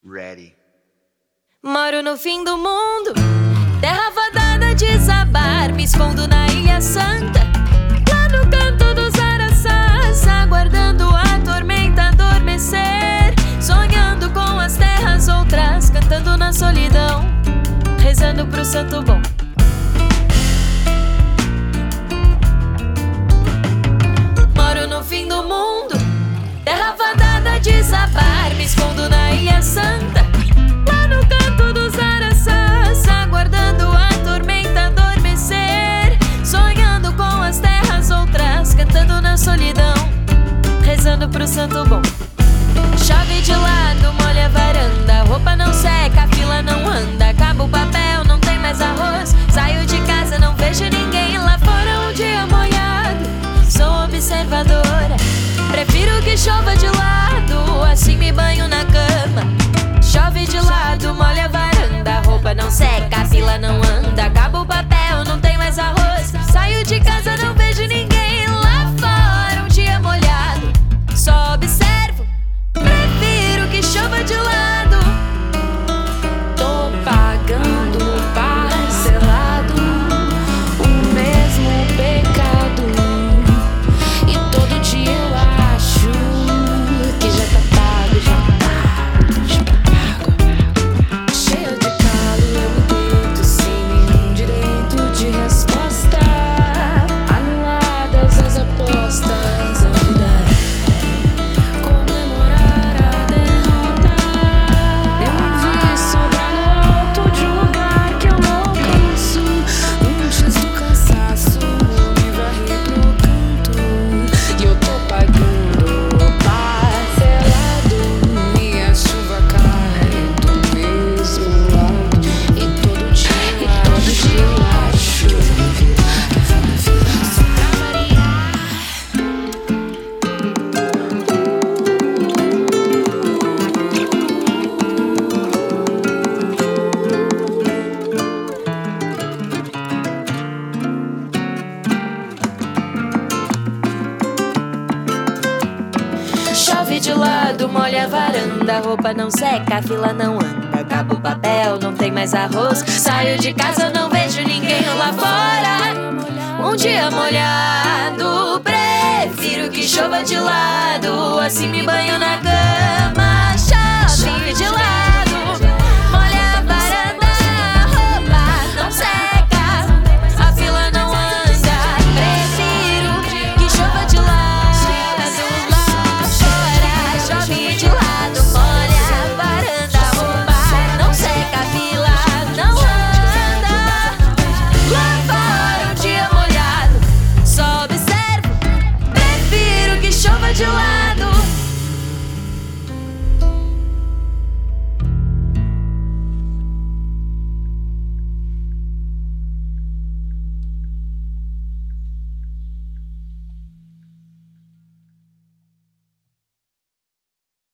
Ready. Moro no fim do mundo, terra fadada a desabar. Me escondo na Ilha Santa, lá no canto dos araçás, aguardando a tormenta adormecer, sonhando com as terras outras, cantando na solidão, rezando pro santo bom. Moro no fim do mundo, terra fadada a desabar. Me escondo na Ilha Santa, lá no canto dos araçás, aguardando a tormenta adormecer, sonhando com as terras outras, cantando na solidão, rezando pro santo bom. Chove de lado, molha a varanda, roupa não seca, a fila não anda, acaba o papel, não tem mais arroz. Saio de casa, não vejo ninguém lá fora, um dia molhado. Sou observadora, prefiro que chova de lado, assim me banho na cama. Chove de lado, molha a varanda, roupa não seca, a fila não anda, acaba o papel, não tem mais arroz. Saio de casa, não vejo ninguém lá fora, um dia molhado. Só observo, prefiro que chova de lado. Tô pagando parcelado o mesmo pecado, e todo dia eu acho que já tá pago, já tá pago. Cheia de calo, eu me deito sem nenhum direito de resposta, anuladas as apostas, a vida comemorar a derrota. Eu me vi sobrar no alto de um lugar que eu não alcanço, antes do cansaço me varri pro canto, e eu tô pagando parcelado. Minha chuva cai do mesmo lado, e todo dia eu acho que eu vou me virar só pra variar. Chove de lado, molha a varanda, roupa não seca, a fila não anda, acaba o papel, não tem mais arroz. Saio de casa, não vejo ninguém lá fora, um dia molhado. Prefiro que chova de lado, assim me banho na cama.